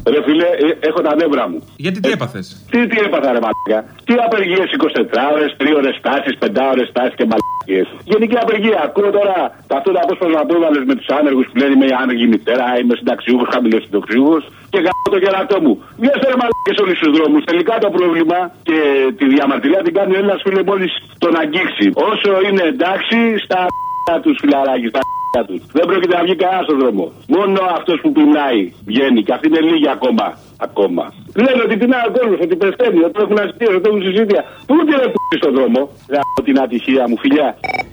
Ρε φίλε, έχω τα νεύρα μου. Γιατί τι έπαθες? Τι έπαθα, ρε μαλάκα. Τι απεργίες 24 ώρες, 3 ώρες τάσεις, 5 ώρες τάσεις και μαλακίες. Γενική απεργία. Ακούω τώρα αυτό το απόσπασμα που έβαλες με τους άνεργους που λένε είμαι η άνεργη μητέρα, είμαι συνταξιούχος, χαμηλοσυνταξιούχος και γάμω το γερατό μου. Βγαίνετε ρε μαλακίες όλους τους δρόμους. Τελικά το πρόβλημα και τη διαμαρτυρία την κάνει ο Έλληνας φίλε μόλις τον αγγίξει. Όσο είναι εντάξει στα τους φιλαράκι, στα τους. Δεν πρόκειται να βγει κανένα στον δρόμο. Μόνο αυτός που πεινάει βγαίνει και αυτή είναι λίγη ακόμα. Λένε ότι πεινάει ο κόσμος, ότι πεθαίνει, ότι έχουν αστεία, ότι έχουν συζήτια. Πού δεν είναι στον δρόμο. Γάμω την ατυχία μου, φιλιά.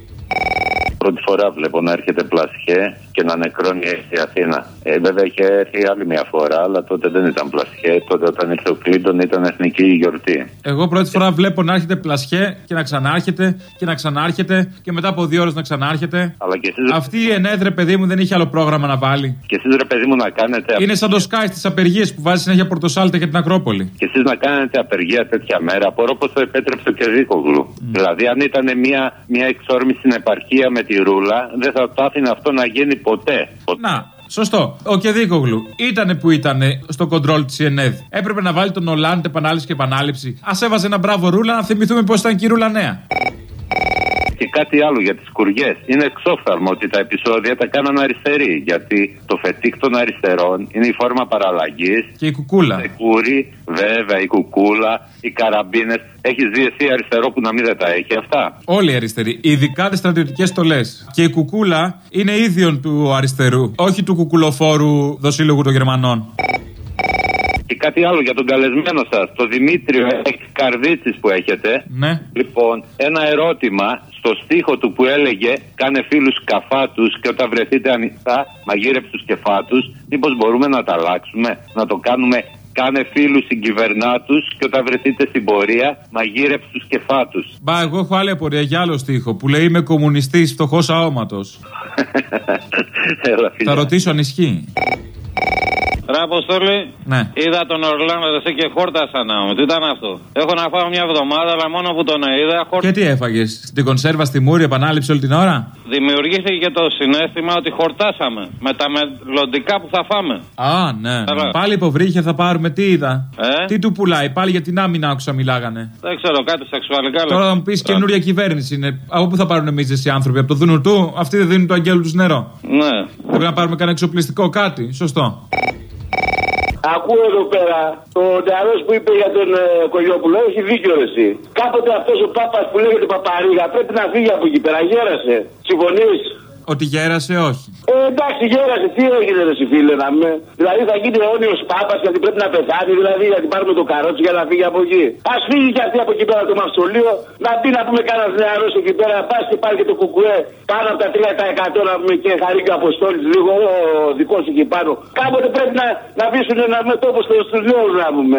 Πρώτη φορά βλέπω να έρχεται Πλασιέ και να νεκρώνει η Αθήνα. Βέβαια είχε έρθει άλλη μια φορά, αλλά τότε δεν ήταν Πλασιέ. Τότε όταν ήρθε ο Κλίντον ήταν εθνική γιορτή. Εγώ πρώτη φορά βλέπω να έρχεται Πλασιέ και να ξανάρχεται και να ξανάρχεται και μετά από 2 ώρες να ξανάρχεται. Αλλά και εσείς... Αυτή η ΕΝΕΔ, ρε παιδί μου, δεν είχε άλλο πρόγραμμα να βάλει. Και εσείς, ρε παιδί μου, να κάνετε. Είναι σαν το Sky στις απεργίες που βάζει συνέχεια Πορτοσάλτε για την Ακρόπολη. Και εσείς να κάνετε απεργία τέτοια μέρα, απορώ πως το επέτρεψε ο Κεδίκογλου. Δηλαδή, αν ήταν μια εξόρμηση στην επαρχία με τη Ρούλα, δεν θα το άφηνε αυτό να γίνει ποτέ. Να. Σωστό. Ο Κεδίκογλου ήτανε που ήτανε στο κοντρόλ της ΕΝΕΔ. Έπρεπε να βάλει τον Ολάντ επανάληψη και επανάληψη. Ας έβαζε ένα μπράβο Ρούλα να θυμηθούμε πώς ήταν και η Ρούλα νέα. Και κάτι άλλο για τις κουριές. Είναι εξόφθαλμο ότι τα επεισόδια τα κάναν αριστεροί. Γιατί το φετίκ των αριστερών είναι η φόρμα παραλλαγής. Και η κουκούλα. Η κούρη, βέβαια, η κουκούλα, οι καραμπίνες. Έχεις δει εσύ αριστερό που να μην δεν τα έχει αυτά? Όλοι οι αριστεροί. Ειδικά τις στρατιωτικές στολές. Και η κουκούλα είναι ίδιον του αριστερού. Όχι του κουκουλοφόρου δοσύλλογου των Γερμανών. Και κάτι άλλο για τον καλεσμένο σας, το Δημήτριο Καρδίτσης που έχετε. Ναι. Λοιπόν, ένα ερώτημα στο στίχο του που έλεγε κάνε φίλους καφάτους και όταν βρεθείτε ανοιχτά μαγείρεψε τους κεφάτους. Μήπως μπορούμε να τα αλλάξουμε, να το κάνουμε κάνε φίλους συγκυβερνάτους και όταν βρεθείτε στην πορεία μαγείρεψε τους κεφάτους. Μπα, εγώ έχω άλλη απορία για άλλο στίχο που λέει είμαι κομμουνιστής φτωχός αόματος. Θα ρωτήσω αν ισχύει. Ρε Αποστόλη, ναι. Είδα τον Ορλάντο και χόρτασα να μου. Τι ήταν αυτό? Έχω να φάω μια εβδομάδα, αλλά μόνο που τον είδα χόρτασα. Και τι έφαγες? Την κονσέρβα στη μούρη επανάληψη όλη την ώρα? Δημιουργήθηκε το συναίσθημα ότι χορτάσαμε με τα μελλοντικά που θα φάμε. Α, ναι. Πάλι υποβρύχια θα πάρουμε, τι είδα. Τι του πουλάει, πάλι για την άμυνα άκουσα μιλάγανε. Δεν ξέρω, κάτι σεξουαλικά. Τώρα θα μου πει καινούρια κυβέρνηση είναι. Από πού θα πάρουν εμείς οι άνθρωποι? Από το δούνο του? Αυτοί δεν δίνουν του αγγέλου του νερό. Ναι. Πρέπει να πάρουμε κανένα εξοπλιστικό κάτι. Σωστό. Ακούω εδώ πέρα ο νεαρός που είπε για τον Κογιόπουλο, έχει δίκιο ρε εσύ. Κάποτε αυτός ο Πάπας που λέγεται Παπαρίγα πρέπει να φύγει από εκεί πέρα, γέρασε. Συμφωνείς? Ότι γέρασε, όχι. Εντάξει, γέρασε, τι έγινε ρε εσύ φίλε να με. Δηλαδή θα γίνει αιώνιος Πάπας γιατί πρέπει να πεθάνει, δηλαδή γιατί πάρουμε το καρότσι για να φύγει από εκεί. Ας φύγει και αυτή από εκεί πέρα το μαυστολείο, να μπει να πούμε κανένας νεαρός εκεί πέρα, πας και πάρει και το κουκουέ πάνω από τα 3% να πούμε και Χαρίγκα Αποστόλης λίγο ο δικός εκεί πάνω. Κάποτε πρέπει να αφήσουν ένα μέτωπο στους νέους να πούμε.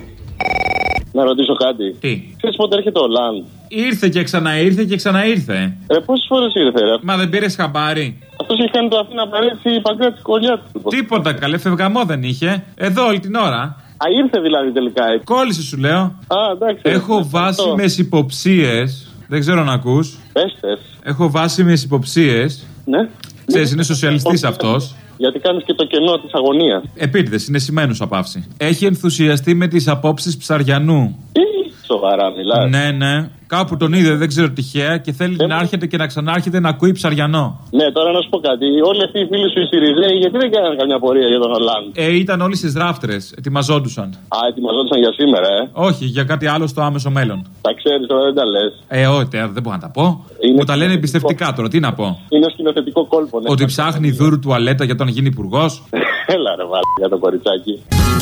Να ρωτήσω κάτι. Τι? Ξέρεις πότε έρχεται ο Λαντ? Ήρθε και ξαναήρθε και ξαναήρθε. Πόσες φορές ήρθε, ρε? Μα δεν πήρες χαμπάρι? Αυτός έχει κάνει το Αθήνα Παρίσι Παγκράτη Κολλιά του. Τίποτα καλέ, φευγαμό δεν είχε. Εδώ όλη την ώρα. Α, ήρθε δηλαδή τελικά. Κόλλησε σου λέω. Α, εντάξει. Έχω βάσιμες υποψίες. Δεν ξέρω να ακούς. Πες. Έχω βάσιμες υποψίες. Ναι. Ξέρεις, είναι σοσιαλιστής αυτός. Γιατί κάνεις και το κενό της αγωνίας. Επίτηδες, είναι σημαίνους απαύση. Έχει ενθουσιαστεί με τις απόψεις Ψαριανού. Σοβαρά μιλάς? Ναι. Κάπου τον είδε, δεν ξέρω τυχαία και θέλει να έρχεται και να ξανάρχεται να ακούει Ψαριανό. Ναι, τώρα να σου πω κάτι. Όλοι αυτοί οι φίλοι σου οι Σιριζέοι, γιατί δεν κάνανε καμιά πορεία για τον Ολάντ? Ήταν όλοι στις ράφτρες, ετοιμαζόντουσαν. Α, ετοιμαζόντουσαν για σήμερα, Όχι, για κάτι άλλο στο άμεσο μέλλον. Τα ξέρεις τώρα, δεν τα λες. Όχι, δεν μπορώ να τα πω. Μου τα λένε εμπιστευτικά τώρα, τι να πω. Είναι σκηνοθετικό κόλπο, ναι. Ότι ψάχνει δούρου τουαλέτα για τον γίνει υπουργός. Έλα ρε βάλει για το κοριτσάκι.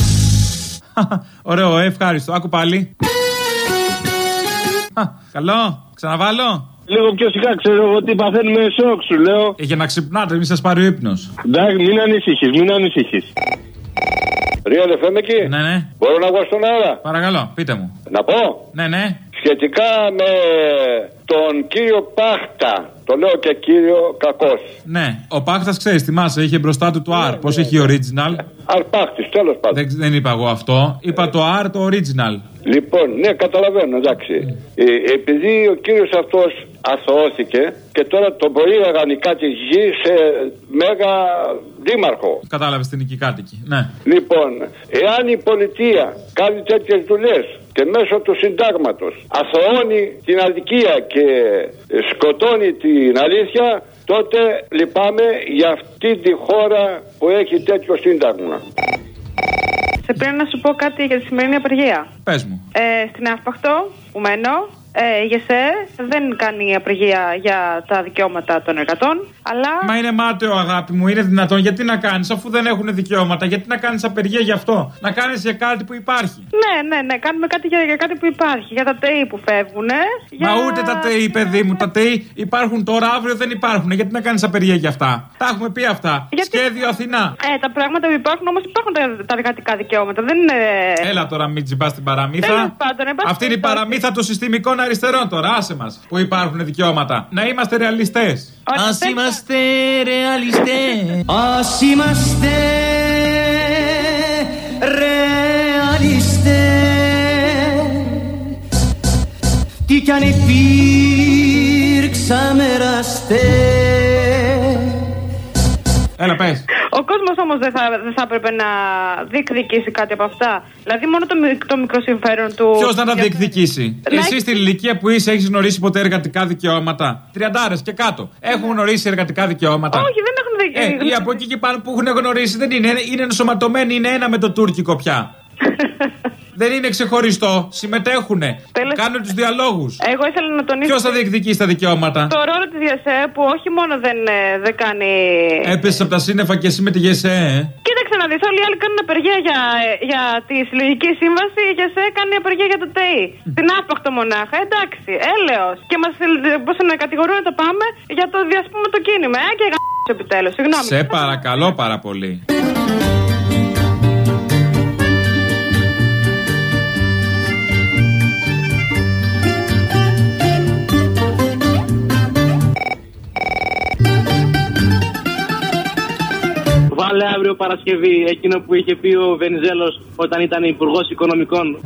Ωραίο, ευχάριστο. Άκου πάλι. Καλό, ξαναβάλω. Λίγο πιο σιγά, ξέρω ότι παθαίνουμε σοκ, σου λέω. Για να ξυπνάτε, μην σας πάρει ο ύπνος. Εντάξει, μην ανησυχείς. Real FM εκεί. Ναι. Μπορώ να βγω στον αέρα? Παρακαλώ, πείτε μου. Να πω. Ναι. Σχετικά με τον κύριο Πάχτα. Το λέω και κύριο κακός. Ναι, ο Πάχτας ξέρεις, θυμάσαι, είχε μπροστά του το R. Πώς έχει original? Αρπάχτης, τέλος πάντων. Δεν είπα εγώ αυτό. Είπα το R, το original. Λοιπόν, ναι, καταλαβαίνω, εντάξει. Επειδή ο κύριος αυτός αθωώθηκε και τώρα τον προήγαγαν οι κάτοικοι σε μέγα δήμαρχο. Κατάλαβες την οικικάτοικη, ναι. Λοιπόν, εάν η πολιτεία κάνει τέτοιες δουλειές και μέσω του συντάγματος αθωώνει την αδικία και σκοτώνει την αλήθεια, τότε λυπάμαι για αυτή τη χώρα που έχει τέτοιο σύνταγμα. Σε πήρα να σου πω κάτι για τη σημερινή απεργία. Πες μου. Στην Άσπαχτο που μένω, η ΓΕΣΕ δεν κάνει απεργία για τα δικαιώματα των εργατών, αλλά... Μα είναι μάταιο, αγάπη μου, είναι δυνατόν. Γιατί να κάνεις, αφού δεν έχουν δικαιώματα, γιατί να κάνεις απεργία γι' αυτό? Να κάνεις για κάτι που υπάρχει. Ναι, κάνουμε κάτι για κάτι που υπάρχει. Για τα ΤΕΗ που φεύγουν. Μα ούτε τα ΤΕΗ, παιδί μου, τα ΤΕΗ υπάρχουν τώρα, αύριο δεν υπάρχουν. Γιατί να κάνεις απεργία για αυτά? Τα έχουμε πει αυτά. Σχέδιο Αθηνά. Τα πράγματα που υπάρχουν, όμως υπάρχουν τα εργατικά δικαιώματα. Δεν είναι... Έλα τώρα, μην τζιμπάς την παραμύθα. Αυτή είναι η παραμύθα των συστημικών αριστερών τώρα, άσε μας, που υπάρχουν δικαιώματα. Να είμαστε ρεαλιστές. Ας είμαστε ρεαλιστές. Ας είμαστε ρεαλιστές. Τι κι αν υπήρξαμε εραστές. Έλα, πες. Ο κόσμος όμως δεν θα έπρεπε να διεκδικήσει κάτι από αυτά. Δηλαδή μόνο το μικρό συμφέρον του. Ποιος να τα διεκδικήσει? Εσύ στην ηλικία που είσαι έχεις γνωρίσει ποτέ εργατικά δικαιώματα? 30 και κάτω έχουν γνωρίσει εργατικά δικαιώματα? Όχι, δεν έχουν δικαιώματα. Ή από εκεί και πάνω που έχουν γνωρίσει δεν είναι. Είναι ενσωματωμένοι, είναι ένα με το τουρκικό πια. Δεν είναι ξεχωριστό, συμμετέχουνε. Κάνουν τους διαλόγους. Εγώ ήθελα να τονίσω. Ποιος θα διεκδικήσει τα δικαιώματα? Το ρόλο της ΓΕΣΕ που όχι μόνο δεν κάνει. Έπεσε από τα σύννεφα και εσύ με τη ΓΕΣΕ. Κοίταξε να δεις, όλοι οι άλλοι κάνουν απεργία για τη συλλογική σύμβαση. Η ΓΕΣΕ κάνει απεργία για το ΤΕΗ. Την Άσπαχτο μονάχα, εντάξει, έλεος. Και μας κατηγορούν να το πάμε για το διασπούμε το κίνημα. Και επιτέλους, συγγνώμη. Σε παρακαλώ πάρα πολύ. Βάλε αύριο Παρασκευή εκείνο που είχε πει ο Βενιζέλος όταν ήταν υπουργός οικονομικών.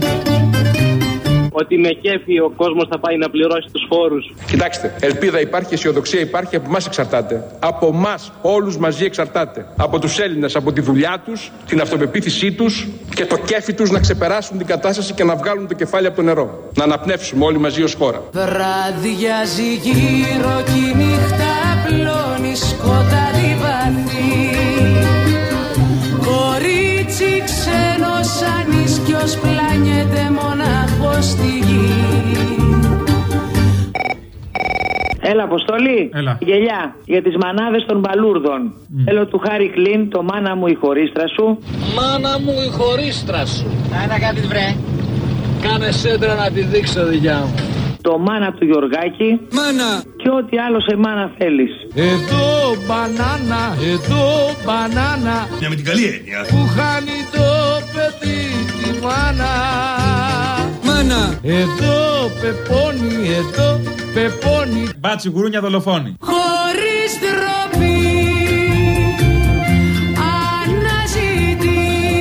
Ότι με κέφι ο κόσμος θα πάει να πληρώσει τους φόρους. Κοιτάξτε, ελπίδα υπάρχει, αισιοδοξία υπάρχει, από εμάς εξαρτάται. Από εμάς όλους μαζί εξαρτάται. Από τους Έλληνες, από τη δουλειά τους, την αυτοπεποίθησή τους και το κέφι τους να ξεπεράσουν την κατάσταση και να βγάλουν το κεφάλι από το νερό. Να αναπνεύσουμε όλοι μαζί ως χώρα. Βραδιάζει γύρω κι η νύχτα πλώνει σκοτάδι βαθύ. Κορίτσι ξένος ανίσκιος πλάνιεται μονάχος στη γη. Έλα, Αποστολή. Έλα. Γελιά για τις μανάδες των μπαλούρδων. Θέλω του Χάρη Κλίν, το μάνα μου η χωρίστρα σου. Μάνα μου η χωρίστρα σου. Να κάνεις βρε. Κάνε σέντρα να τη δείξω, δικιά μου. Το μάνα του Γιωργάκη. Μάνα. Και ό,τι άλλο σε μάνα θέλεις. Εδώ μπανάνα, εδώ μπανάνα. Μια με την καλή έννοια. Που χάνει το παιδί τη μάνα. Μάνα. Εδώ πεπώνει, εδώ πεπώνει. Μπάτσι γουρούνια δολοφόνη. Χωρίς ντροπή αναζητεί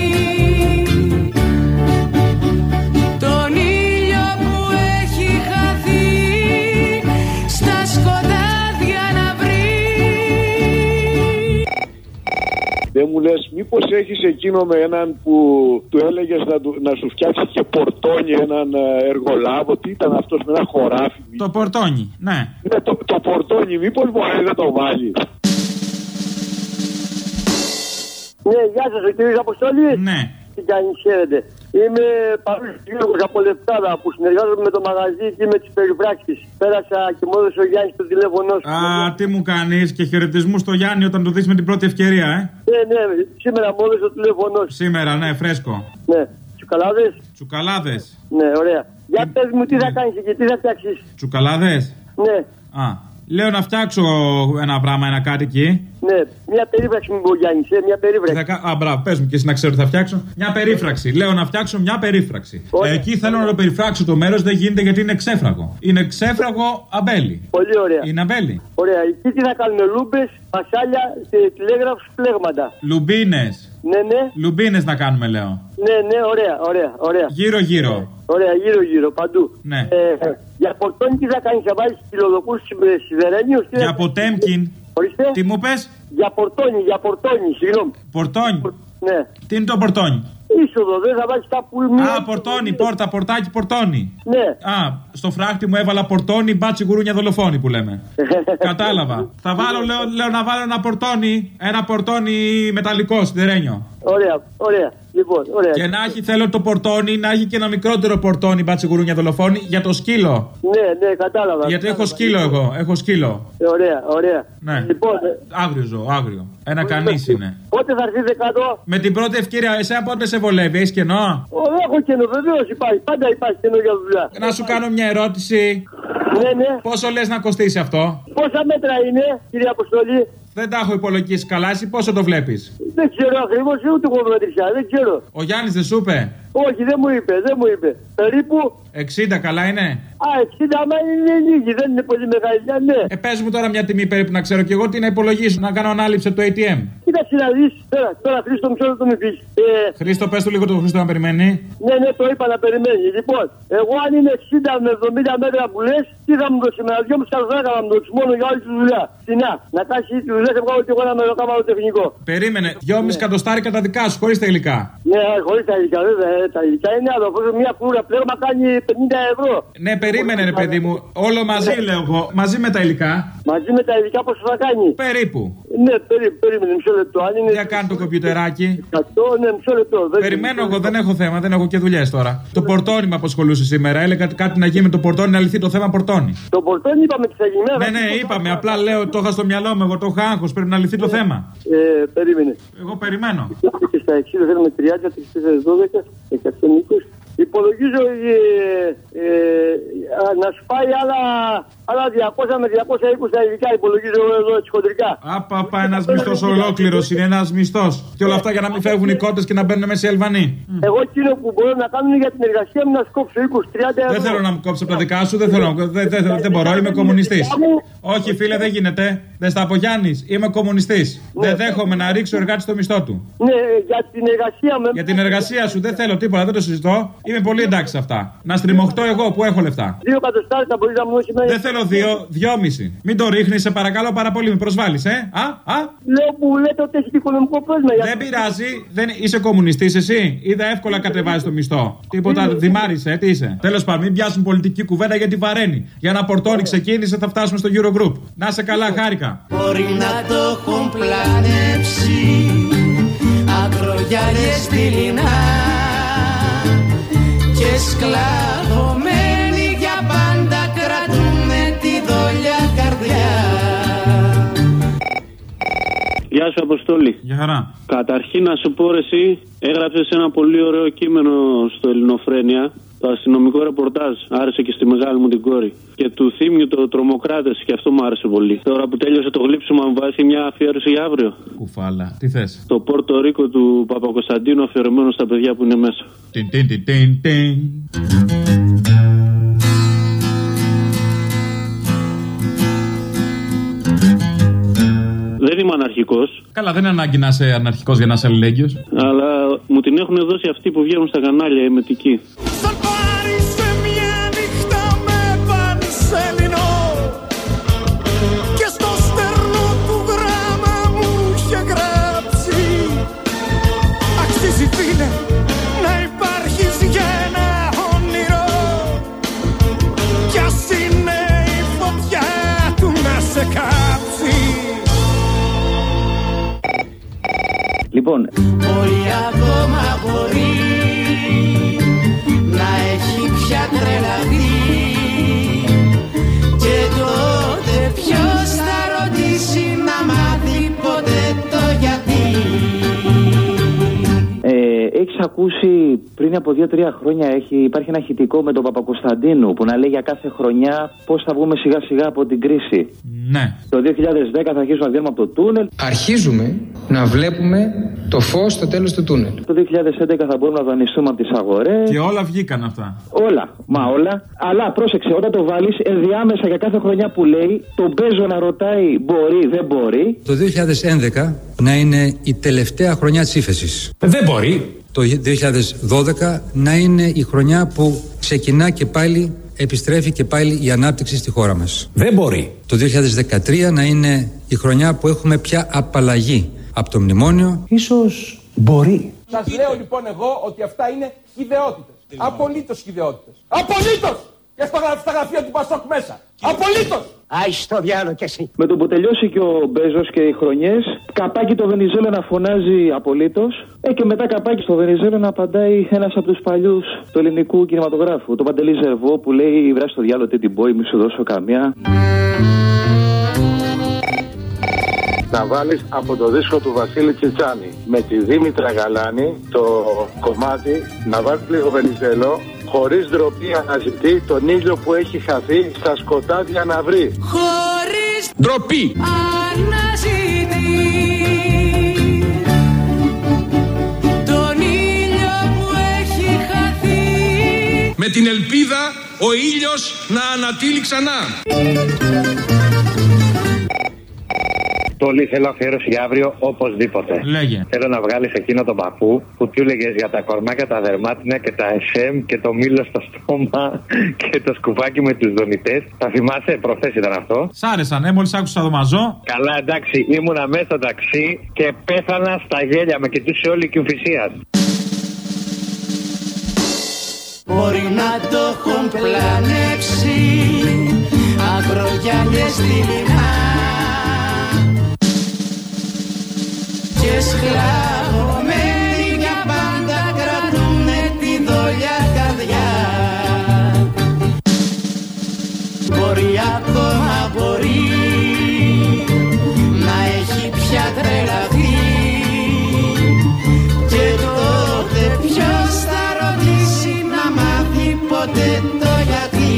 τον ήλιο που έχει χαθεί στα σκοτάδια να βρει. Δεν μου λες, μήπως έχεις εκείνο με έναν που του έλεγες να σου φτιάξει και πορτόνι, έναν εργολάβο? Τι ήταν αυτός με ένα χωράφι? Το πορτόνι, ναι. Ναι, το πορτόνι, μήπως μπορεί να το βάλει? Ναι, γεια σας, ο κύριος Αποστολής. Ναι. Τι κάνεις, χαίρετε. Είμαι παρούσης Γιώργος από Λεπτάδα που συνεργάζομαι με το μαγαζί και με τις περιφράξεις. Πέρασα και μου έδωσε ο Γιάννης το τηλέφωνο σου. Α, τι μου κάνεις, και χαιρετισμού στο Γιάννη όταν το δεις με την πρώτη ευκαιρία, Ναι, σήμερα μου έδωσε το τηλέφωνο σου. Σήμερα, ναι, φρέσκο. Ναι, τσουκαλάδες. Τσουκαλάδες. Ναι, ωραία. Για πες μου τι θα κάνεις και τι θα φτιάξεις. Τσουκαλάδες. Ναι. Α, λέω να φτιάξω ένα πράγμα, ένα κάτι εκεί. Ναι, μια περίφραξη μου μπορεί Γιάννη, μια περίφραξη. Α, μπράβο, πες μου και εσύ να ξέρω τι θα φτιάξω. Μια περίφραξη. Λέω να φτιάξω μια περίφραξη. Εκεί θέλω να το περιφράξω το μέρος, δεν γίνεται γιατί είναι ξέφραγο. Είναι ξέφραγο αμπέλι. Πολύ ωραία. Είναι αμπέλι. Ωραία. Εκεί τι θα κάνουν, λούμπες, πασάλια, τηλέγραφους, πλέγματα. Λουμπίνες. Ναι. Λουμπίνες να κάνουμε, λέω. Ναι, ωραία. Γύρω-γύρω. Ωραία, γύρω-γύρω, παντού. Ναι. Για πορτόνι τι θα κάνεις, θα βάλεις κυλοδοκούς σιδερένιους. Για Ποτέμκιν. Τι μου πες? Για πορτόνι, συγγνώμη. Πορτόνι. Ναι. Τι είναι το πορτόνι? Είσοδο, δεν θα βάλεις κάπου. Πορτόνι, πόρτα, πορτάκι, πορτόνι. Ναι. Στο φράχτη μου έβαλα πορτόνι, μπάτσι γουρούνια δολοφόνη που λέμε. Κατάλαβα. Θα βάλω, λέω να βάλω ένα πορτόνι μεταλλικό σιδερένιο. Ωραία. Λοιπόν, ωραία. Και να έχει, θέλω το πορτόνι, να έχει και ένα μικρότερο πορτόνι, μπάτσι γουρούνια δολοφόνη, για το σκύλο. Ναι, κατάλαβα. Γιατί έχω σκύλο εγώ, έχω σκύλο. Ωραία. Ναι. Λοιπόν, άγριο ζώο, άγριο. Ένα κανείς είναι. Πότε θα έρθετε κάτω? Με την πρώτη ευκαιρία, εσένα πότε σε βολεύει, έχεις κενό? Έχω κενό, βεβαίως υπάρχει. Πάντα υπάρχει κενό για δουλειά. Να σου κάνω μια ερώτηση. Ναι. Πόσο λες να κοστίσει αυτό? Πόσα μέτρα είναι, κύριε Αποστολή? Δεν τα έχω υπολογίσει καλά, εσύ πόσο το βλέπεις? Δεν ξέρω ακριβώς, ούτε εγώ μετρησιά, δεν ξέρω. Ο Γιάννης δεν σου είπε? Όχι, δεν μου είπε. Περίπου 60 καλά είναι? 60 άμα είναι λίγη, δεν είναι πολύ μεγάλη, ναι. Πες μου τώρα μια τιμή περίπου να ξέρω και εγώ τι να υπολογίσω, να κάνω ανάληψη από το ATM. Κοίταξε να δεις, τώρα Χρήστο μισό λεπτό μου πεις. Χρήστο, πες του λίγο το Χρήστο να περιμένει. Ναι, το είπα να περιμένει. Λοιπόν, εγώ αν είναι 60 με 70 μέτρα που λες, τι θα μου δώσει, με 2,5 καρδάκα να μου δώσει μόνο για όλη τη δουλειά. Φθηνά, να κάνει τη δουλειά, θα βγάλω και εγώ ένα μεροκάμαρο τεχνικό. Περίμενε, 2,5 κατοστάρικα τα δικά σου, χωρίς τα υλικά. Ναι, χωρίς τα υλικά, βέβαια. Τα υλικά είναι άλλο. Μια κούρα πλέον κάνει 50 ευρώ. Ναι, περίμενε, ρε παιδί μου. Όλο μαζί λέω εγώ. Μαζί με τα υλικά. Μαζί με τα υλικά πόσο θα κάνει? Περίπου. Ναι, περίμενε μισό λεπτό. Αν είναι. Για κάνει το κομπιουτεράκι. Ναι, μισό λεπτό. Περιμένω εγώ, δεν έχω θέμα, δεν έχω και δουλειές τώρα. Το πορτόνι με απασχολούσε σήμερα. Έλεγα κάτι να γίνει με το πορτόνι, να λυθεί το θέμα πορτόνι. Το πορτόνι είπαμε τι θα γίνει. Ναι, είπαμε. Απλά λέω, το είχα στο μυαλό μου. Εγώ το είχα άγχος. Πρέπει να λυθεί το θέμα. Περίμενε. Εγώ περιμένω. Και στα 60 θέλουμε 30, 412, 120. Υπολογίζω να σου πάει άλλα 200 με 220 τα υλικά. Υπολογίζω εδώ έτσι χοντρικά. Απαπα, ένας μισθός ολόκληρος είναι, ένας μισθός. Και όλα αυτά για να μην φεύγουν οι κότες και να μπαίνουν μέσα οι Αλβανοί. Εγώ εκείνο που μπορώ να κάνω είναι για την εργασία μου να σκόψω 20-30 ευρώ. Δεν θέλω να μου κόψω από τα δικά σου, δεν μπορώ, είμαι κομμουνιστής. Όχι, φίλε, δεν γίνεται. Δεν στα απογιάνεις. Είμαι κομμουνιστής. Δεν δέχομαι να ρίξω εργάτη στο μισθό του. Ναι, για την εργασία μου. Για την εργασία σου δεν θέλω τίποτα, δεν το συζητώ. Είμαι πολύ εντάξει σε αυτά. Να στριμωχτώ εγώ που έχω λεφτά. 2 κατοστάρικα μπορεί να μου δώσει μέσα. Δεν θέλω 2,5. Μην το ρίχνεις, σε παρακαλώ πάρα πολύ, με προσβάλλεις, Λέω που λέτε ότι έχει οικονομικό πρόβλημα. Δεν πειράζει, είσαι κομμουνιστής εσύ. Είδα εύκολα κατεβάζει το μισθό. Τίποτα, δημάρισε, τι είσαι. Τέλος πάντων, μην πιάσουν πολιτική κουβέντα γιατί βαραίνει. Για να πορτώνει ξεκίνησε, θα φτάσουμε στο Eurogroup. Να σε καλά, χάρηκα. Μπορεί να το έχουν πλανέψει ακρογιάλιες στη Λινά και σκλαβωμένοι για πάντα κρατούνε τη δόλια καρδιά. Γεια σου, Αποστόλη. Γεια χαρά. Καταρχήν να σου πω, εσύ έγραψες ένα πολύ ωραίο κείμενο στο Ελληνοφρένεια. Το αστυνομικό ρεπορτάζ άρεσε και στη μεγάλη μου την κόρη. Και του Θήμιου το Τρομοκράτες, και αυτό μου άρεσε πολύ. Τώρα που τέλειωσε το γλύψιμο, μου βάζει μια αφιέρωση για αύριο. Κουφάλα, τι θες? Το Πόρτο Ρίκο του Παπακοσταντίνου, αφιερωμένο στα παιδιά που είναι μέσα. Δεν είμαι αναρχικός. Καλά, δεν είναι ανάγκη να είσαι αναρχικός για να είσαι αλληλέγγυος. Αλλά μου την έχουν δώσει αυτοί που βγαίνουν στα κανάλια, οι μετικοί. Λοιπόν, μπορεί ακόμα μπορεί να έχει πια τρελαθεί και τότε ποιος θα ρωτήσει να μάθει ποτέ το γιατί. Έχεις ακούσει πριν από 2-3 χρόνια υπάρχει ένα ηχητικό με τον Παπακοσταντίνου που να λέει για κάθε χρονιά πώς θα βγούμε σιγά σιγά από την κρίση. Ναι. Το 2010 θα αρχίσουμε να βγαίνουμε από το τούνελ. Αρχίζουμε να βλέπουμε το φως στο τέλος του τούνελ. Το 2011 θα μπορούμε να δανειστούμε από τις αγορές. Και όλα βγήκαν αυτά. Όλα. Αλλά πρόσεξε, όταν το βάλεις ενδιάμεσα για κάθε χρονιά που λέει, τον παίζω να ρωτάει μπορεί, δεν μπορεί. Το 2011 να είναι η τελευταία χρονιά της ύφεσης. Δεν μπορεί. Το 2012 να είναι η χρονιά που ξεκινά και πάλι επιστρέφει και πάλι η ανάπτυξη στη χώρα μας. Δεν μπορεί το 2013 να είναι η χρονιά που έχουμε πια απαλλαγή από το μνημόνιο. Ίσως μπορεί. Σας λέω λοιπόν εγώ ότι αυτά είναι χυδαιότητες. Απολύτως χυδαιότητες. Απολύτως! Και στα γραφεία του Πασόκ μέσα. Απολύτως! Άισε το διάλογο κι εσύ. Με το που τελειώσει και ο Μπέζος και οι χρονιές, καπάκι το Βενιζέλο να φωνάζει απολύτως. Και μετά καπάκι στο Βενιζέλο να απαντάει ένας από τους παλιούς του ελληνικού κινηματογράφου. Το Παντελή Ζερβό που λέει: βράσει το διάλογο τι την πω, μη σου δώσω καμιά. Να βάλεις από το δίσκο του Βασίλη Τσιτσάνη με τη Δήμητρα Γαλάνη το κομμάτι, να βάλεις λίγο Βενιζέλο, χωρίς ντροπή αναζητεί τον ήλιο που έχει χαθεί στα σκοτάδια να βρει. Χωρίς ντροπή αναζητεί τον ήλιο που έχει χαθεί, με την ελπίδα ο ήλιος να ανατείλει ξανά. Τόλι, θέλω αφιέρωση για αύριο οπωσδήποτε. Λέγε. Θέλω να βγάλεις εκείνο τον παππού που του έλεγες για τα κορμάκια, τα δερμάτινα και τα SM και το μήλο στο στόμα και το σκουφάκι με τους δονητές. Τα θυμάσαι, προχθές ήταν αυτό. Σ' άρεσαν, μόλις άκουσα το μαζό. Καλά, εντάξει, ήμουνα μέσα στο ταξί και πέθανα στα γέλια, με κοιτούσε όλη η Κιουμφυσία. Μπορεί να το έχουν πλανέψει αγρογιάλιες στη λιμά και σκλαβωμένοι για πάντα κρατούνε τη δόλια καρδιά. Μπορεί ακόμα μπορεί να έχει πια τρελαθεί και τότε ποιος θα ρωτήσει να μάθει ποτέ το γιατί.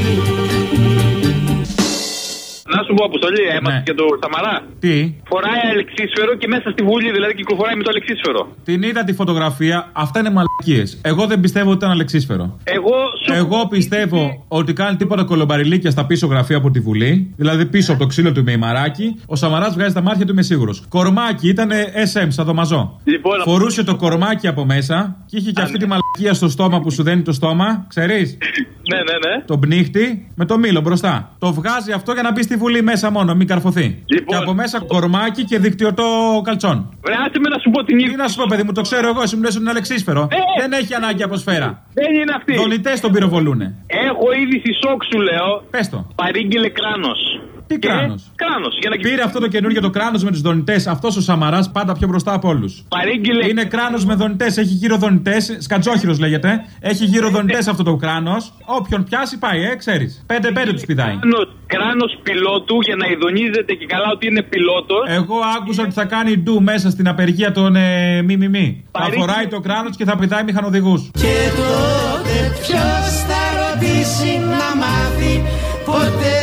Να σου πω, Αποστολή, έμαθες και το Σαμαρά. Τι? Φοράει αλεξίσφαιρο και μέσα στη Βουλή, δηλαδή κυκλοφοράει με το αλεξίσφαιρο. Την είδα τη φωτογραφία, αυτά είναι μαλακίες. Εγώ δεν πιστεύω ότι ήταν αλεξίσφαιρο. Εγώ πιστεύω ότι κάνει τίποτα κολομπαριλίκια στα πίσω γραφεία από τη Βουλή, δηλαδή πίσω από το ξύλο του Μεϊμαράκη. Ο Σαμαράς βγάζει τα μάτια του, είμαι σίγουρος. Κορμάκι ήταν SM, σαν το μαζό. Λοιπόν, φορούσε το κορμάκι από μέσα και είχε και αυτή τη μαλακία στο στόμα που σου δένει το στόμα, ξέρεις. Ναι. Τον πνίχτη με το μήλο μπροστά. Το βγάζει αυτό για να μπει στη Βουλή μέσα μόνο, μην καρφωθεί. Και από μέσα κορμάκι και δικτυωτό καλτσόν. Βρεάτε με να σου πω την ίδια. Τι να σου πω, παιδί μου, το ξέρω εγώ, εσύ μου λες ότι είναι αλεξίσφαιρο. Δεν έχει ανάγκη από σφαίρα. Δεν είναι αυτή. Δονητές τον πυροβολούνε. Έχω είδηση σοκ, σου λέω. Πες το. Παρήγγειλε κράνος. Τι κράνος? Κράνος. Πήρε αυτό το καινούργιο το κράνος με τους δονητές. Αυτός ο Σαμαράς πάντα πιο μπροστά από όλους. Παρήγγειλε. Είναι κράνος με δονητές. Έχει γύρω δονητές. Σκατζόχυρος λέγεται. Έχει γύρω δονητές αυτό το κράνος. Όποιον πιάσει πάει, ξέρεις. 5-5 τους πηδάει. Κράνος πιλότου για να ειδονίζεται και καλά ότι είναι πιλότος. Εγώ άκουσα ότι θα κάνει ντου μέσα στην απεργία των μη. Θα φοράει το κράνος και θα πηδάει μηχανοδηγούς. Και τότε ποιος θα ρωτήσει να μάθει ποτέ